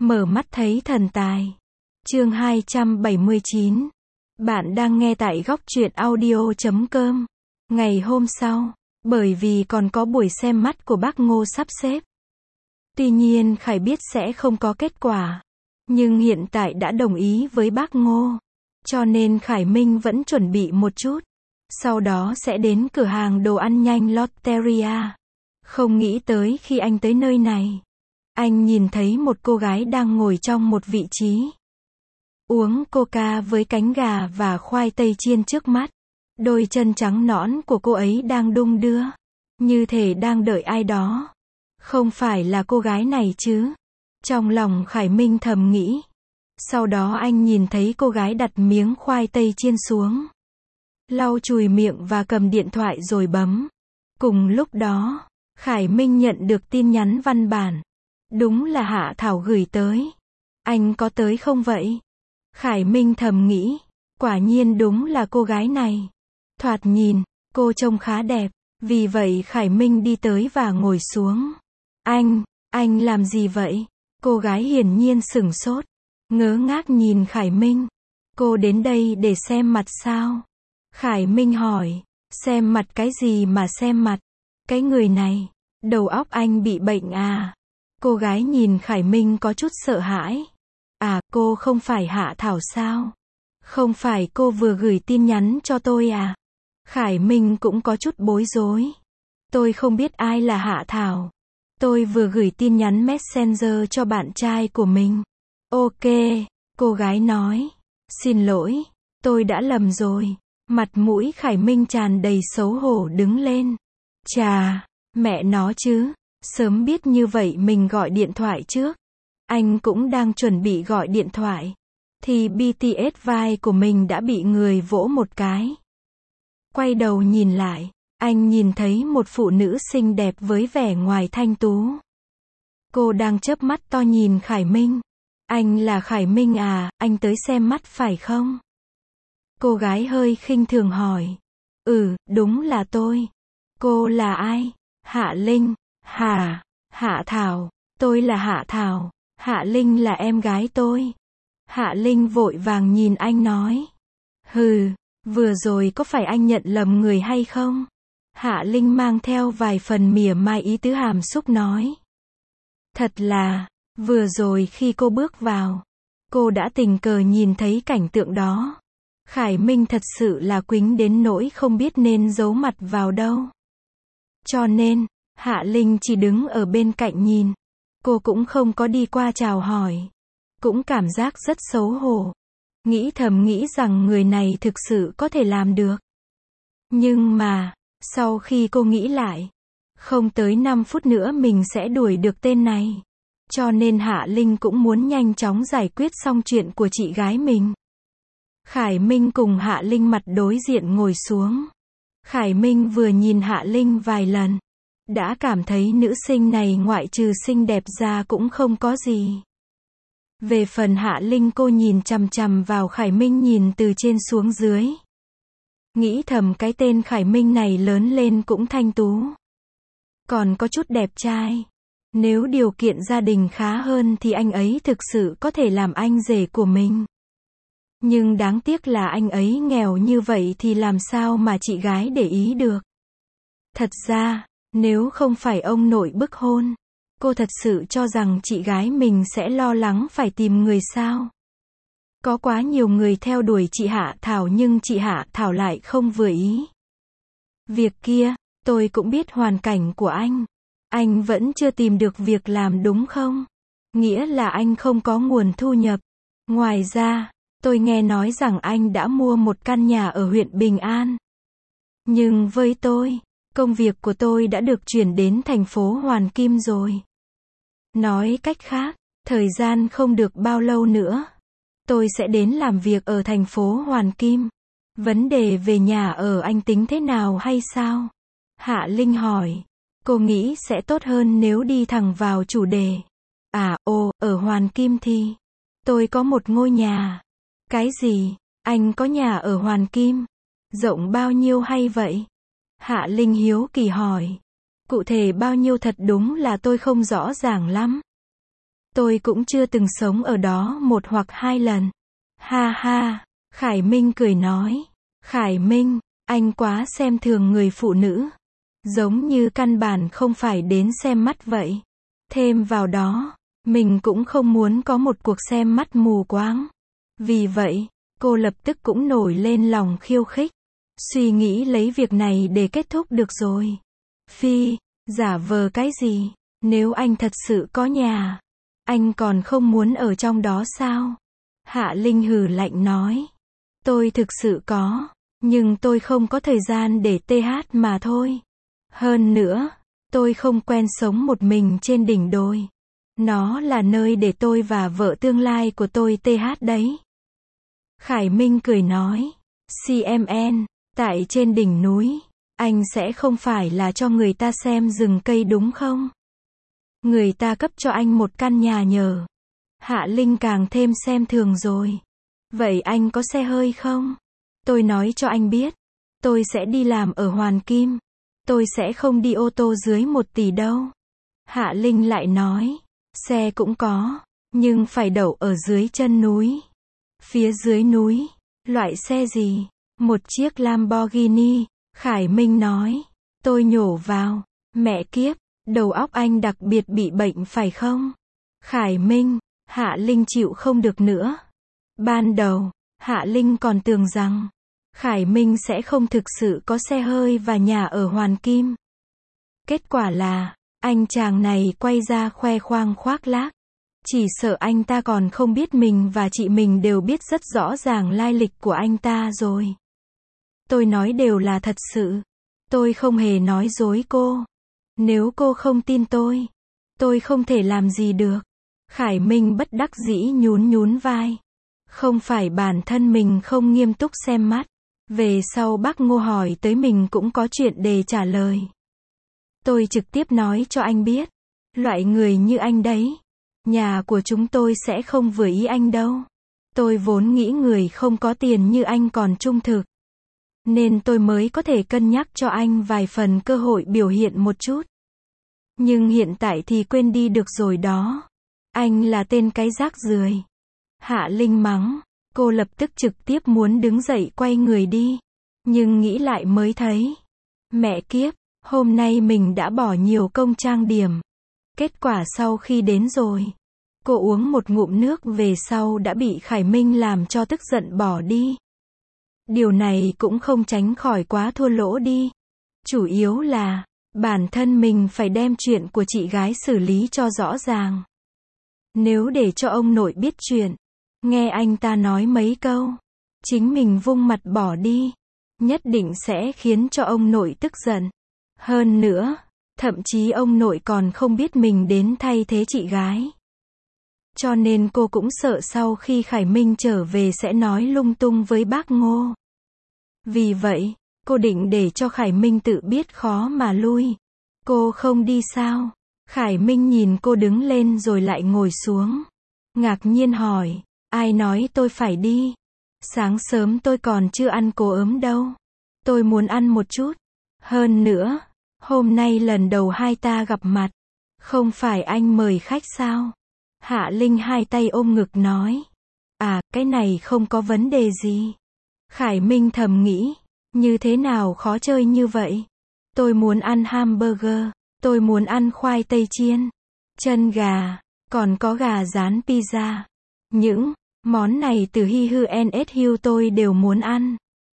Mở mắt thấy thần tài. Chương 279. Bạn đang nghe tại góc truyện audio.com. Ngày hôm sau, bởi vì còn có buổi xem mắt của bác Ngô sắp xếp. Tuy nhiên Khải biết sẽ không có kết quả. Nhưng hiện tại đã đồng ý với bác Ngô. Cho nên Khải Minh vẫn chuẩn bị một chút. Sau đó sẽ đến cửa hàng đồ ăn nhanh Lotteria. Không nghĩ tới khi anh tới nơi này, anh nhìn thấy một cô gái đang ngồi trong một vị trí. Uống coca với cánh gà và khoai tây chiên trước mắt. Đôi chân trắng nõn của cô ấy đang đung đưa. Như thể đang đợi ai đó. Không phải là cô gái này chứ? Trong lòng Khải Minh thầm nghĩ. Sau đó anh nhìn thấy cô gái đặt miếng khoai tây chiên xuống. Lau chùi miệng và cầm điện thoại rồi bấm. Cùng lúc đó, Khải Minh nhận được tin nhắn văn bản. Đúng là Hạ Thảo gửi tới. Anh có tới không vậy? Khải Minh thầm nghĩ. Quả nhiên đúng là cô gái này. Thoạt nhìn, cô trông khá đẹp. Vì vậy Khải Minh đi tới và ngồi xuống. Anh làm gì vậy? Cô gái hiển nhiên sửng sốt. Ngớ ngác nhìn Khải Minh. Cô đến đây để xem mặt sao? Khải Minh hỏi. Xem mặt cái gì mà xem mặt? Cái người này, đầu óc anh bị bệnh à? Cô gái nhìn Khải Minh có chút sợ hãi. À, cô không phải Hạ Thảo sao? Không phải cô vừa gửi tin nhắn cho tôi à? Khải Minh cũng có chút bối rối. Tôi không biết ai là Hạ Thảo. Tôi vừa gửi tin nhắn Messenger cho bạn trai của mình. Ok, cô gái nói. Xin lỗi, tôi đã lầm rồi. Mặt mũi Khải Minh tràn đầy xấu hổ đứng lên. Chà, mẹ nó chứ. Sớm biết như vậy mình gọi điện thoại trước. Anh cũng đang chuẩn bị gọi điện thoại. Thì BTS vai của mình đã bị người vỗ một cái. Quay đầu nhìn lại, anh nhìn thấy một phụ nữ xinh đẹp với vẻ ngoài thanh tú. Cô đang chớp mắt to nhìn Khải Minh. Anh là Khải Minh à, anh tới xem mắt phải không? Cô gái hơi khinh thường hỏi. Ừ, đúng là tôi. Cô là ai? Hạ Linh. Hạ Thảo. Tôi là Hạ Thảo. Hạ Linh là em gái tôi. Hạ Linh vội vàng nhìn anh nói. Hừ, vừa rồi có phải anh nhận lầm người hay không? Hạ Linh mang theo vài phần mỉa mai ý tứ hàm xúc nói. Thật là, vừa rồi khi cô bước vào, cô đã tình cờ nhìn thấy cảnh tượng đó. Khải Minh thật sự là quĩnh đến nỗi không biết nên giấu mặt vào đâu. Cho nên, Hạ Linh chỉ đứng ở bên cạnh nhìn. Cô cũng không có đi qua chào hỏi. Cũng cảm giác rất xấu hổ. Thầm nghĩ rằng người này thực sự có thể làm được. Nhưng mà, sau khi cô nghĩ lại, không tới 5 phút nữa mình sẽ đuổi được tên này. Cho nên Hạ Linh cũng muốn nhanh chóng giải quyết xong chuyện của chị gái mình. Khải Minh cùng Hạ Linh mặt đối diện ngồi xuống. Khải Minh vừa nhìn Hạ Linh vài lần, đã cảm thấy nữ sinh này ngoại trừ xinh đẹp ra cũng không có gì. Về phần Hạ Linh, cô nhìn chằm chằm vào Khải Minh nhìn từ trên xuống dưới. Nghĩ thầm cái tên Khải Minh này lớn lên cũng thanh tú. Còn có chút đẹp trai. Nếu điều kiện gia đình khá hơn thì anh ấy thực sự có thể làm anh rể của mình. Nhưng đáng tiếc là anh ấy nghèo như vậy thì làm sao mà chị gái để ý được. Thật ra, nếu không phải ông nội bức hôn, cô thật sự cho rằng chị gái mình sẽ lo lắng phải tìm người sao. Có quá nhiều người theo đuổi chị Hạ Thảo nhưng chị Hạ Thảo lại không vừa ý. Việc kia, tôi cũng biết hoàn cảnh của anh. Anh vẫn chưa tìm được việc làm đúng không? Nghĩa là anh không có nguồn thu nhập. Ngoài ra, tôi nghe nói rằng anh đã mua một căn nhà ở huyện Bình An. Nhưng với tôi, công việc của tôi đã được chuyển đến thành phố Hoàn Kim rồi. Nói cách khác, thời gian không được bao lâu nữa, tôi sẽ đến làm việc ở thành phố Hoàn Kim. Vấn đề về nhà ở anh tính thế nào hay sao? Hạ Linh hỏi. Cô nghĩ sẽ tốt hơn nếu đi thẳng vào chủ đề. Ở Hoàn Kim thì tôi có một ngôi nhà. Cái gì? Anh có nhà ở Hoàn Kim? Rộng bao nhiêu hay vậy? Hạ Linh hiếu kỳ hỏi. Cụ thể bao nhiêu thật đúng là tôi không rõ ràng lắm. Tôi cũng chưa từng sống ở đó một hoặc hai lần. Ha ha, Khải Minh cười nói. Khải Minh, anh quá xem thường người phụ nữ. Giống như căn bản không phải đến xem mắt vậy. Thêm vào đó, mình cũng không muốn có một cuộc xem mắt mù quáng. Vì vậy, cô lập tức cũng nổi lên lòng khiêu khích. Suy nghĩ lấy việc này để kết thúc được rồi. Phi, giả vờ cái gì? Nếu anh thật sự có nhà, anh còn không muốn ở trong đó sao? Hạ Linh hừ lạnh nói. Tôi thực sự có, nhưng tôi không có thời gian để TH mà thôi. Hơn nữa, tôi không quen sống một mình trên đỉnh đồi. Nó là nơi để tôi và vợ tương lai của tôi TH đấy. Khải Minh cười nói. CMN, tại trên đỉnh núi, anh sẽ không phải là cho người ta xem rừng cây đúng không? Người ta cấp cho anh một căn nhà nhờ. Hạ Linh càng thêm xem thường rồi. Vậy anh có xe hơi không? Tôi nói cho anh biết. Tôi sẽ đi làm ở Hoàn Kim. Tôi sẽ không đi ô tô dưới 1 tỷ đâu. Hạ Linh lại nói. Xe cũng có, nhưng phải đậu ở dưới chân núi. Phía dưới núi. Loại xe gì? Một chiếc Lamborghini. Khải Minh nói. Tôi nhổ vào. Mẹ kiếp, đầu óc anh đặc biệt bị bệnh phải không? Khải Minh, Hạ Linh chịu không được nữa. Ban đầu, Hạ Linh còn tưởng rằng Khải Minh sẽ không thực sự có xe hơi và nhà ở Hoàn Kim. Kết quả là, anh chàng này quay ra khoe khoang khoác lác. Chỉ sợ anh ta còn không biết mình và chị mình đều biết rất rõ ràng lai lịch của anh ta rồi. Tôi nói đều là thật sự. Tôi không hề nói dối cô. Nếu cô không tin tôi không thể làm gì được. Khải Minh bất đắc dĩ nhún nhún vai. Không phải bản thân mình không nghiêm túc xem mắt. Về sau bác Ngô hỏi tới mình cũng có chuyện để trả lời. Tôi trực tiếp nói cho anh biết. Loại người như anh đấy. Nhà của chúng tôi sẽ không vừa ý anh đâu. Tôi vốn nghĩ người không có tiền như anh còn trung thực. Nên tôi mới có thể cân nhắc cho anh vài phần cơ hội biểu hiện một chút. Nhưng hiện tại thì quên đi được rồi đó. Anh là tên cái rác rưởi. Hạ Linh mắng. Cô lập tức trực tiếp muốn đứng dậy quay người đi. Nhưng nghĩ lại mới thấy. Mẹ kiếp, hôm nay mình đã bỏ nhiều công trang điểm. Kết quả sau khi đến rồi. Cô uống một ngụm nước về sau đã bị Khải Minh làm cho tức giận bỏ đi. Điều này cũng không tránh khỏi quá thua lỗ đi. Chủ yếu là, bản thân mình phải đem chuyện của chị gái xử lý cho rõ ràng. Nếu để cho ông nội biết chuyện, nghe anh ta nói mấy câu, chính mình vung mặt bỏ đi, nhất định sẽ khiến cho ông nội tức giận. Hơn nữa, thậm chí ông nội còn không biết mình đến thay thế chị gái. Cho nên cô cũng sợ sau khi Khải Minh trở về sẽ nói lung tung với bác Ngô. Vì vậy, cô định để cho Khải Minh tự biết khó mà lui. Cô không đi sao? Khải Minh nhìn cô đứng lên rồi lại ngồi xuống. Ngạc nhiên hỏi, ai nói tôi phải đi? Sáng sớm tôi còn chưa ăn cỗ ấm đâu. Tôi muốn ăn một chút. Hơn nữa, hôm nay lần đầu hai ta gặp mặt. Không phải anh mời khách sao? Hạ Linh hai tay ôm ngực nói. À, cái này không có vấn đề gì. Khải Minh thầm nghĩ, như thế nào khó chơi như vậy? Tôi muốn ăn hamburger, tôi muốn ăn khoai tây chiên, chân gà, còn có gà rán pizza. Những món này từ Hi Hư NS Hill tôi đều muốn ăn.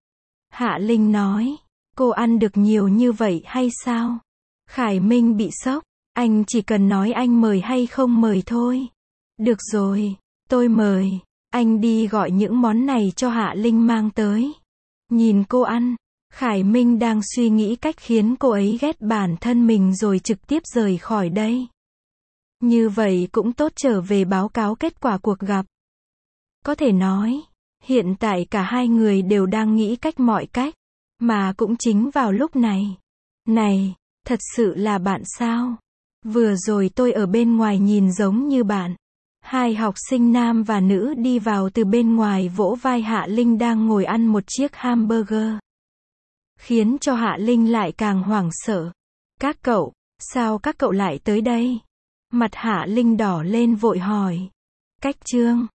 Hạ Linh nói, cô ăn được nhiều như vậy hay sao? Khải Minh bị sốc, anh chỉ cần nói anh mời hay không mời thôi. Được rồi, tôi mời, anh đi gọi những món này cho Hạ Linh mang tới. Nhìn cô ăn, Khải Minh đang suy nghĩ cách khiến cô ấy ghét bản thân mình rồi trực tiếp rời khỏi đây. Như vậy cũng tốt trở về báo cáo kết quả cuộc gặp. Có thể nói, hiện tại cả hai người đều đang nghĩ cách mọi cách, mà cũng chính vào lúc này. Này, thật sự là bạn sao? Vừa rồi tôi ở bên ngoài nhìn giống như bạn. Hai học sinh nam và nữ đi vào từ bên ngoài vỗ vai Hạ Linh đang ngồi ăn một chiếc hamburger. Khiến cho Hạ Linh lại càng hoảng sợ. Các cậu, sao các cậu lại tới đây? Mặt Hạ Linh đỏ lên vội hỏi. Cách Trương.